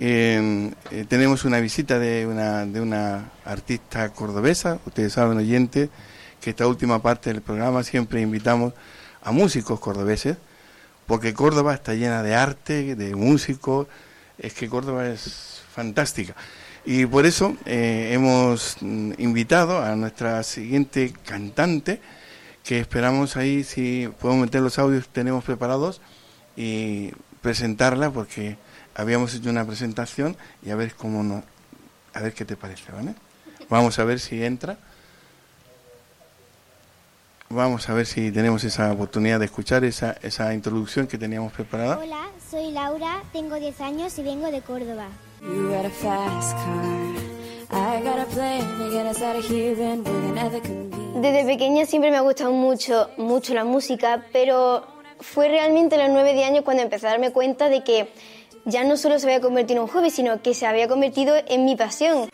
tenemos una visita de una artista cordobesa. Ustedes saben, oyentes, que esta última parte del programa siempre invitamos a músicos cordobeses, porque Córdoba está llena de arte, de músicos. Es que Córdoba es fantástica. Y por eso hemos invitado a nuestra siguiente cantante, que esperamos ahí, si podemos meter los audios que tenemos preparados y presentarla, porque habíamos hecho una presentación y a ver a ver qué te parece, ¿vale? Vamos a ver si entra. Vamos a ver si tenemos esa oportunidad de escuchar esa introducción que teníamos preparada. Hola, soy Laura, tengo 10 años y vengo de Córdoba. Desde pequeña siempre me ha gustado mucho la música, pero fue realmente a los 9 años cuando empecé a darme cuenta de que ya no solo se había convertido en un hobby, sino que se había convertido en mi pasión.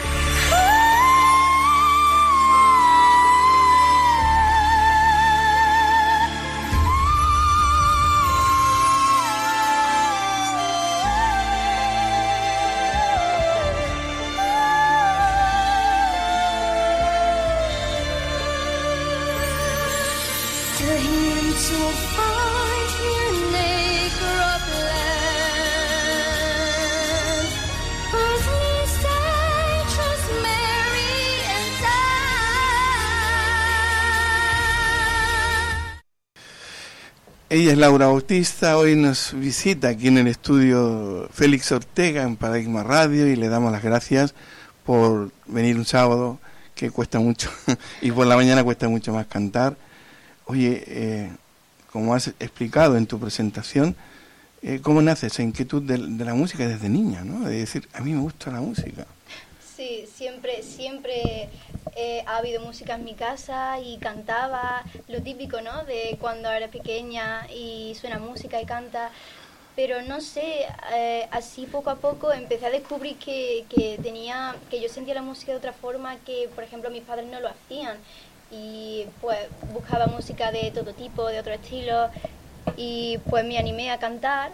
Ella es Laura Bautista. Hoy nos visita aquí en el estudio Félix Ortega en Paradigma Radio y le damos las gracias por venir un sábado, que cuesta mucho, y por la mañana cuesta mucho más cantar. Oye, como has explicado en tu presentación, ¿cómo nace esa inquietud de la música desde niña, ¿no? De decir, a mí me gusta la música. Sí, siempre ha habido música en mi casa y cantaba, lo típico, ¿no? De cuando era pequeña y suena música y canta, pero no sé, así poco a poco empecé a descubrir que yo sentía la música de otra forma que, por ejemplo, mis padres no lo hacían, y pues buscaba música de todo tipo, de otro estilo, y pues me animé a cantar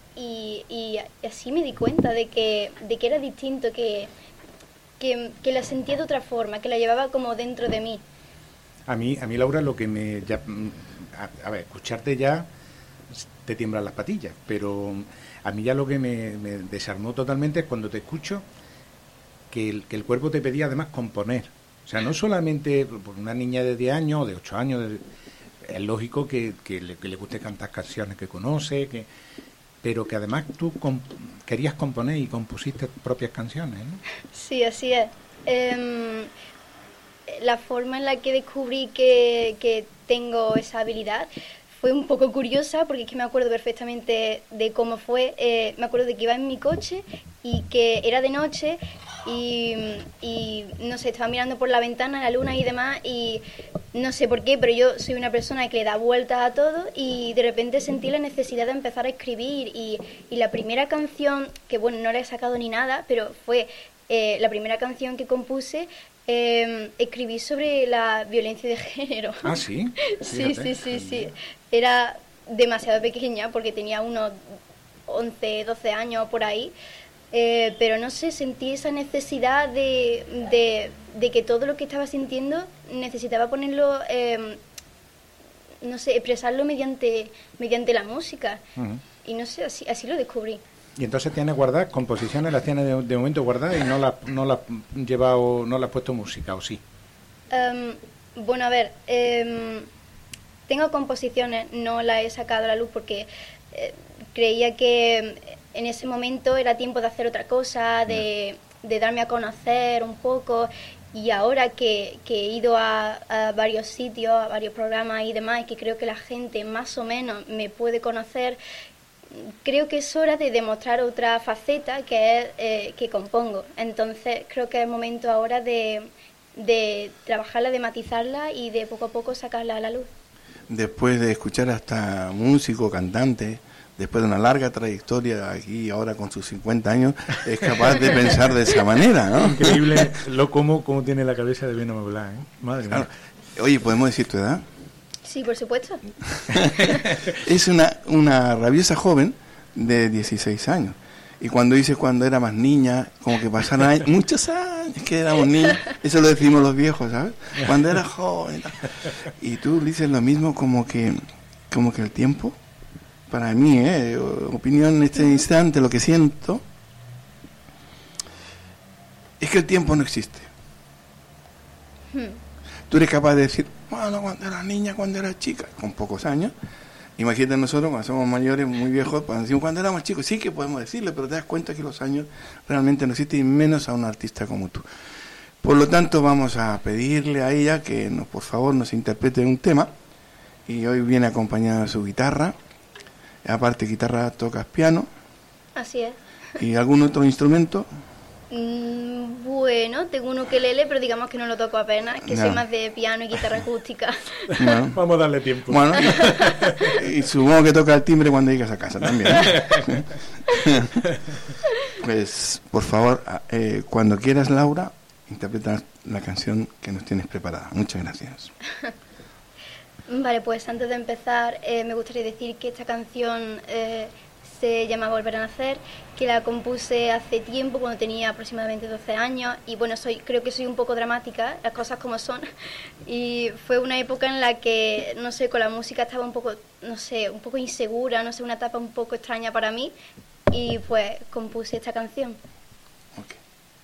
y así me di cuenta de que era distinto, que la sentía de otra forma, que la llevaba como dentro de mí. A mí Laura, lo que a ver, escucharte ya te tiemblan las patillas, pero a mí ya lo que me desarmó totalmente es cuando te escucho que el cuerpo te pedía además componer. O sea, no solamente por una niña de 10 años o de 8 años, es lógico que le guste cantar canciones que conoce, pero que además tú querías componer y compusiste propias canciones, ¿no? Sí, así es. La forma en la que descubrí que tengo esa habilidad fue un poco curiosa, porque es que me acuerdo perfectamente de cómo fue. Me acuerdo de que iba en mi coche y que era de noche y no sé, estaba mirando por la ventana la luna y demás, y no sé por qué, pero yo soy una persona que le da vueltas a todo, y de repente sentí la necesidad de empezar a escribir, y la primera canción, que bueno, no la he sacado ni nada, pero fue la primera canción que compuse, escribí sobre la violencia de género. Ah, ¿sí? Sí. Era demasiado pequeña porque tenía unos 11, 12 años por ahí, pero no sé, sentí esa necesidad de que todo lo que estaba sintiendo necesitaba ponerlo, no sé, expresarlo mediante la música. Uh-huh. Y no sé, así lo descubrí. Y entonces tienes guardadas composiciones, las tienes de momento guardadas y no las llevado, no las has puesto música, ¿o sí? Bueno, a ver, tengo composiciones, no las he sacado a la luz porque creía que en ese momento era tiempo de hacer otra cosa, de darme a conocer un poco, y ahora que he ido a varios sitios, a varios programas y demás, y que creo que la gente más o menos me puede conocer, creo que es hora de demostrar otra faceta, que es que compongo. Entonces creo que es el momento ahora de trabajarla, de matizarla y de poco a poco sacarla a la luz. Después de escuchar hasta músico, cantante, después de una larga trayectoria aquí ahora con sus 50 años, es capaz de pensar de esa manera, ¿no? Increíble cómo tiene la cabeza de bien amueblada, ¿eh? Madre mía. Oye, ¿podemos decir tu edad? Sí, por supuesto. Es una rabiosa joven de 16 años. Y cuando dices cuando era más niña, como que pasaron muchos años que éramos niños, eso lo decimos los viejos, ¿sabes? Cuando era joven y tal. Y tú dices lo mismo, como que el tiempo, para mí, opinión en este instante, lo que siento, es que el tiempo no existe. Tú eres capaz de decir, bueno, cuando era niña, cuando era chica, con pocos años. Imagínate nosotros cuando somos mayores, muy viejos, cuando decimos cuando éramos chicos, sí que podemos decirle, pero te das cuenta que los años realmente no existen, y menos a un artista como tú. Por lo tanto, vamos a pedirle a ella que por favor nos interprete un tema, y hoy viene acompañada de su guitarra. Aparte guitarra, tocas piano. Así es. ¿Y algún otro instrumento? Bueno, tengo un ukelele, pero digamos que no lo toco apenas, que soy más de piano y guitarra acústica. Bueno, vamos a darle tiempo. Bueno, y supongo que toca el timbre cuando llegas a casa también, ¿no? Pues, por favor, cuando quieras, Laura, interpreta la canción que nos tienes preparada. Muchas gracias. Vale, pues antes de empezar, me gustaría decir que esta canción se llama Volver a Nacer, que la compuse hace tiempo, cuando tenía aproximadamente 12 años, y bueno, creo que soy un poco dramática, las cosas como son, y fue una época en la que, no sé, con la música estaba un poco, no sé, un poco insegura, no sé, una etapa un poco extraña para mí, y pues compuse esta canción. Okay.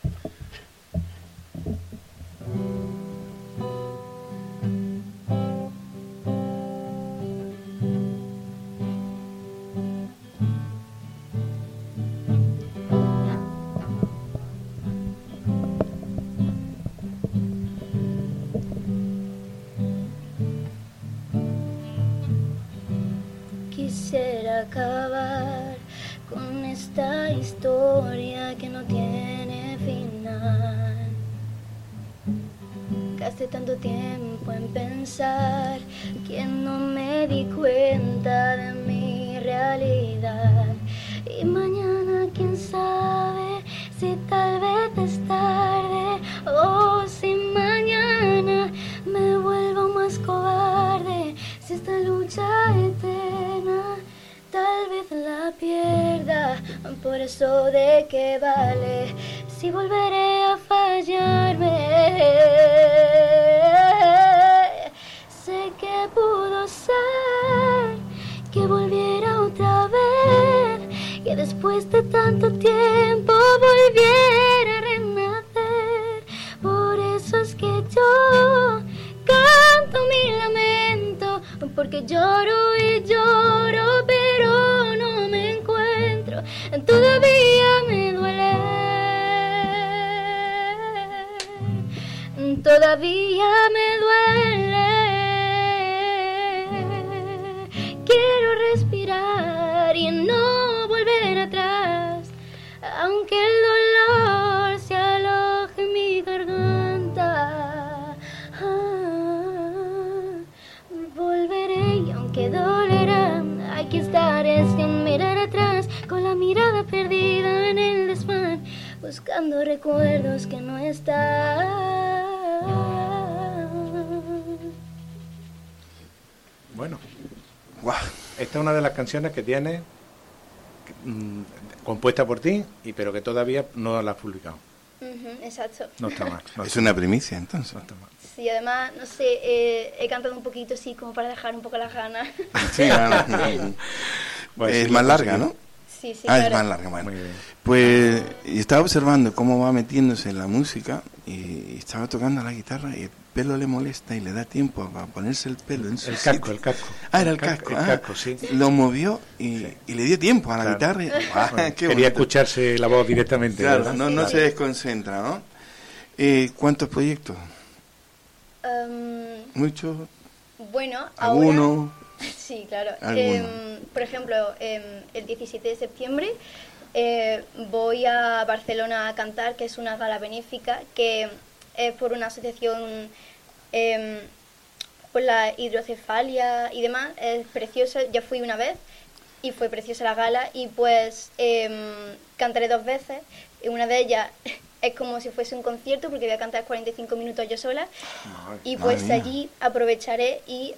Quisiera acabar con esta historia que no tiene final. Gasté tanto tiempo en pensar que no me di cuenta de mi realidad. Y mañana quién sabe si tal vez es tarde, o si mañana me vuelvo más cobarde. Si esta lucha eterna tal vez la pierda, por eso de qué vale si volveré a fallarme. Sé que pudo ser que volviera otra vez, que después de tanto tiempo volviera a renacer. Por eso es que yo canto mi lamento, porque lloro y lloro, pero no me encuentro. Todavía me duele, todavía me duele. Quiero respirar y no volver atrás, aunque el dolor se aloje en mi garganta. Volveré y aunque dolerá, aquí estaré sin mirar atrás, con la mirada perdida en el desván, buscando recuerdos que no están. Bueno, Wow. esta es una de las canciones que tienes compuesta por ti, pero que todavía no la has publicado. Exacto. No está mal. No Es está una primicia, entonces. mal, no está mal. Sí, además, no sé, he cantado un poquito así como para dejar un poco las ganas. Sí, claro. Pues Es sí, más lo larga, conseguí. ¿no? Sí, Es claro. más larga, bueno. Muy bien. Pues y estaba observando cómo va metiéndose en la música, y estaba tocando la guitarra y el pelo le molesta y le da tiempo a ponerse el pelo en su El sitio. casco, el casco. Ah, era el casco. El ah. casco, sí. Lo movió y le dio tiempo a la Claro. guitarra. Ah, Bueno, qué quería bonito. escucharse la voz directamente. Claro, ¿verdad? no, no se desconcentra, ¿no? ¿Cuántos proyectos? ¿Muchos? Bueno, ¿Alguno? ahora... Sí, claro. Alguno. Por ejemplo, el 17 de septiembre voy a Barcelona a cantar, que es una gala benéfica, que es por una asociación por la hidrocefalia y demás. Es preciosa, ya fui una vez y fue preciosa la gala, y pues cantaré 2 veces. Y una de ellas es como si fuese un concierto, porque voy a cantar 45 minutos yo sola. Y pues madre mía. allí aprovecharé y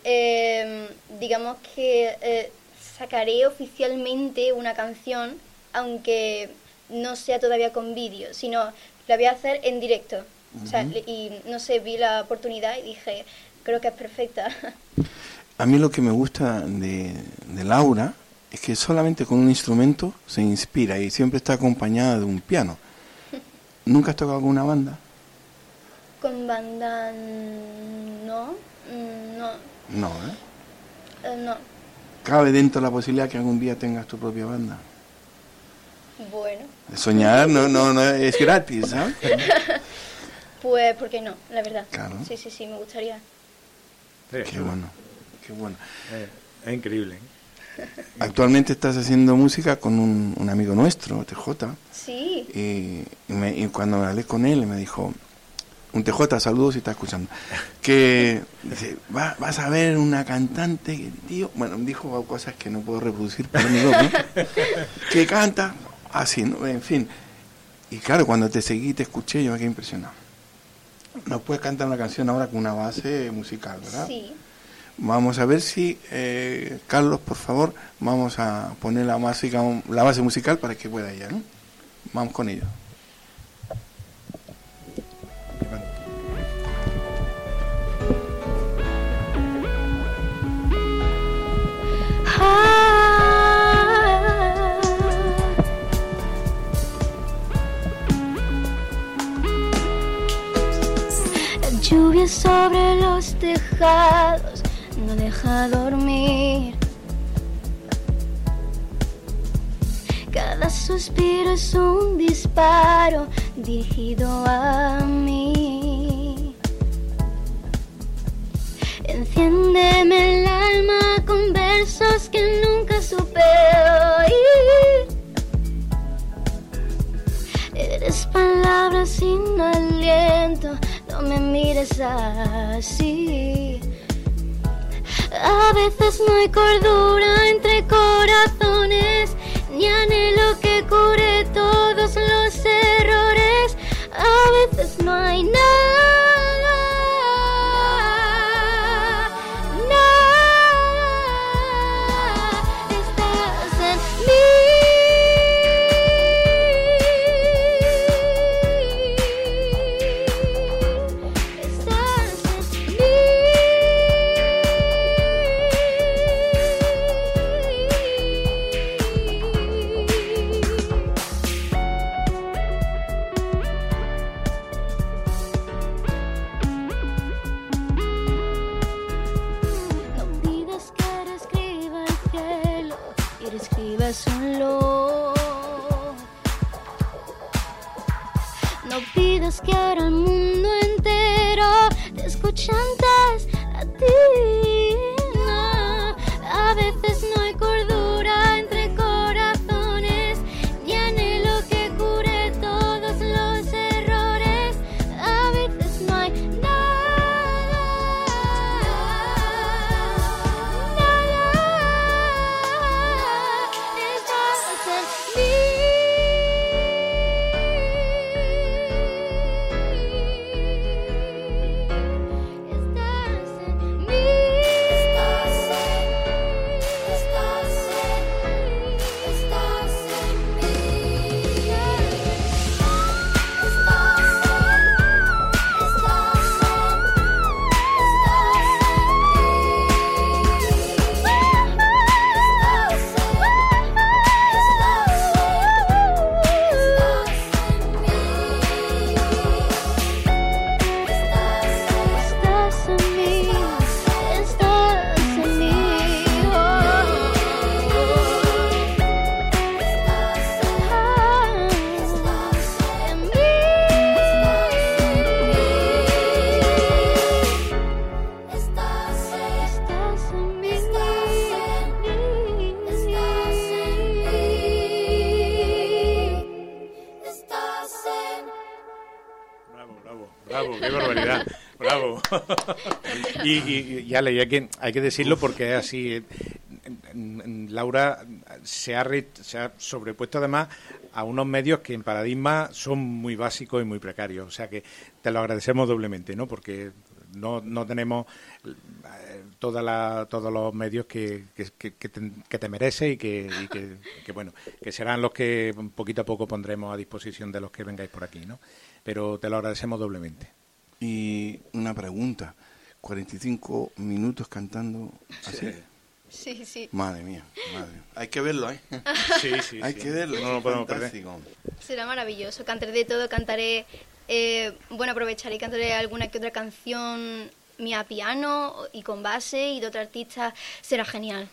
digamos que sacaré oficialmente una canción, aunque no sea todavía con vídeo, sino la voy a hacer en directo. O sea, y no sé, vi la oportunidad y dije, creo que es perfecta. A mí lo que me gusta de Laura es que solamente con un instrumento se inspira y siempre está acompañada de un piano. ¿Nunca has tocado con una banda? Con banda, no. No, ¿eh? No. ¿Cabe dentro la posibilidad que algún día tengas tu propia banda? Bueno. Soñar no es gratis, ¿sabes? Pues, ¿por qué no? La verdad. Claro. Sí, me gustaría. Qué bueno. Es increíble. Actualmente estás haciendo música con un amigo nuestro, TJ. Sí. Y cuando me hablé con él, me dijo, un TJ, saludos si está escuchando, que dice, vas a ver una cantante, que, tío, bueno, dijo cosas que no puedo reproducir para mi ¿no? Que canta así, ¿no? En fin. Y claro, cuando te seguí, te escuché, yo me quedé impresionado. ¿Nos puedes cantar una canción ahora con una base musical, verdad? Sí. Vamos a ver si, Carlos, por favor, vamos a poner la base musical para que pueda ella, ¿no? Vamos con ello. La lluvia sobre los tejados no deja dormir. Cada suspiro es un disparo dirigido a mí. Enciéndeme el alma con versos que nunca supe oír. Eres palabras sin aliento, no me mires así. A veces no hay cordura entre corazones, ni anhelo que cure todos los errores. A veces no hay nada. No pidas que ahora el mundo entero te escuche antes a ti. No. A veces no hay cordura entre corazones, ni anhelo que cure todos los errores. A veces no hay nada. Estás en mí. Bravo, qué barbaridad, bravo. Y Ale, hay que decirlo porque es así. Laura se ha sobrepuesto además a unos medios que en Paradigma son muy básicos y muy precarios. O sea que te lo agradecemos doblemente, ¿no? Porque no tenemos todos los medios que te merece y que bueno, que serán los que poquito a poco pondremos a disposición de los que vengáis por aquí, ¿no? Pero te lo agradecemos doblemente. Y una pregunta, 45 minutos cantando así. Sí, sí. Madre mía. Hay que verlo, ¿eh? Sí. Hay que verlo. No lo podemos fantástico. Será maravilloso. Cantaré de todo, cantaré, aprovecharé y cantaré alguna que otra canción mía a piano y con base y de otro artista. Será genial.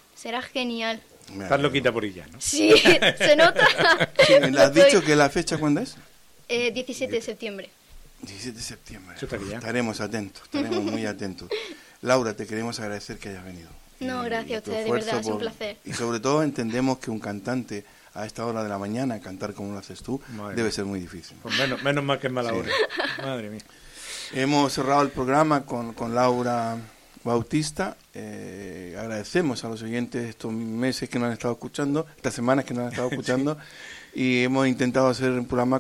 Estás loquita por ella, ¿no? Sí, se nota. Sí, ¿le has dicho que la fecha cuándo es? 17 de septiembre. 17 de septiembre. Eso está bien. Estaremos muy atentos. Laura, te queremos agradecer que hayas venido. No, gracias a tu ustedes, de esfuerzo verdad, es un placer. Y sobre todo entendemos que un cantante a esta hora de la mañana, cantar como lo haces tú, debe ser muy difícil. Pues menos mal que es mala hora. Madre mía. Hemos cerrado el programa con Laura Bautista. Agradecemos a los oyentes estos meses que nos han estado escuchando, estas semanas que nos han estado escuchando, y hemos intentado hacer un programa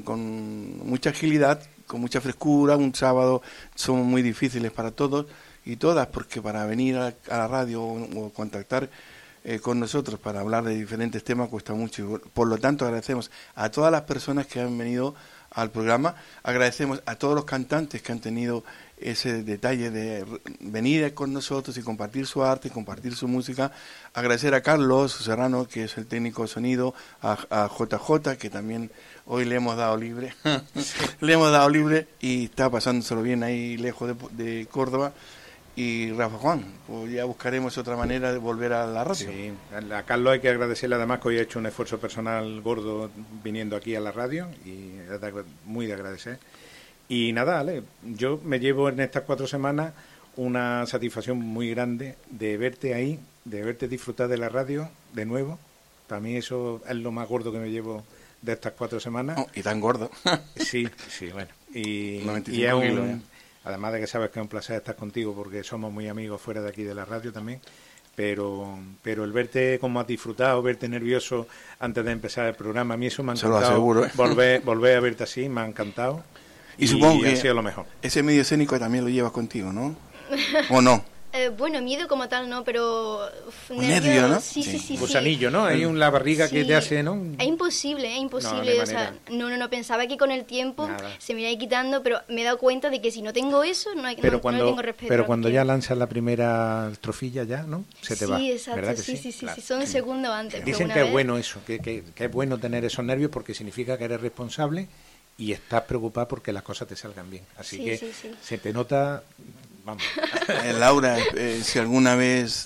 con mucha agilidad, con mucha frescura. Un sábado somos muy difíciles para todos y todas, porque para venir a la radio o contactar con nosotros para hablar de diferentes temas cuesta mucho. Por lo tanto, agradecemos a todas las personas que han venido al programa, agradecemos a todos los cantantes que han tenido ese detalle de venir con nosotros y compartir su arte, compartir su música. Agradecer a Carlos Serrano, que es el técnico de sonido, a JJ, que también hoy le hemos dado libre, le hemos dado libre y está pasándoselo bien ahí lejos de Córdoba. Y Rafa Juan, pues ya buscaremos otra manera de volver a la radio. Sí, a Carlos hay que agradecerle además que hoy ha hecho un esfuerzo personal gordo viniendo aquí a la radio y es muy de agradecer. Y nada, Ale, yo me llevo en estas 4 semanas una satisfacción muy grande de verte ahí, de verte disfrutar de la radio de nuevo. Para mí eso es lo más gordo que me llevo de estas 4 semanas. Oh, y tan gordo. Sí, bueno. Y 95 kilos, además de que sabes que es un placer estar contigo porque somos muy amigos fuera de aquí de la radio también, pero el verte como has disfrutado, verte nervioso antes de empezar el programa, a mí eso me ha encantado. Se lo aseguro, ¿eh? Volver a verte así, me ha encantado. Y supongo que ha sido lo mejor. Ese medio escénico también lo llevas contigo, ¿no? ¿O no? Bueno, miedo como tal no, pero nervio, ¿no? Sí. Gusanillo, ¿no? Hay la barriga que te hace, ¿no? Es imposible. No, o sea, no, pensaba que con el tiempo se me iba quitando, pero me he dado cuenta de que si no tengo eso, no le tengo respeto. Pero cuando ya lanzas la primera estrofilla ya, ¿no? Se te va. Sí, exacto, ¿verdad que sí, Claro. son un segundo antes. Dicen que es bueno eso, que es bueno tener esos nervios porque significa que eres responsable y estás preocupado porque las cosas te salgan bien. Así que se te nota... Vamos. Laura, si alguna vez,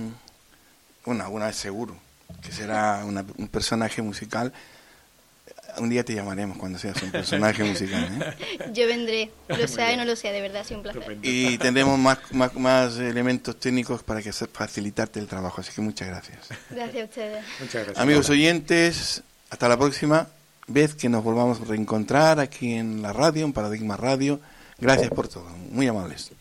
alguna vez seguro, que será un personaje musical, un día te llamaremos cuando seas un personaje musical, ¿eh? Yo vendré, lo sea y no lo sea, de verdad, ha sido un placer. Y tendremos más elementos técnicos para que facilitarte el trabajo, así que muchas gracias. Gracias a ustedes. Muchas gracias. Amigos oyentes, hasta la próxima vez que nos volvamos a reencontrar aquí en la radio, en Paradigma Radio. Gracias por todo, muy amables.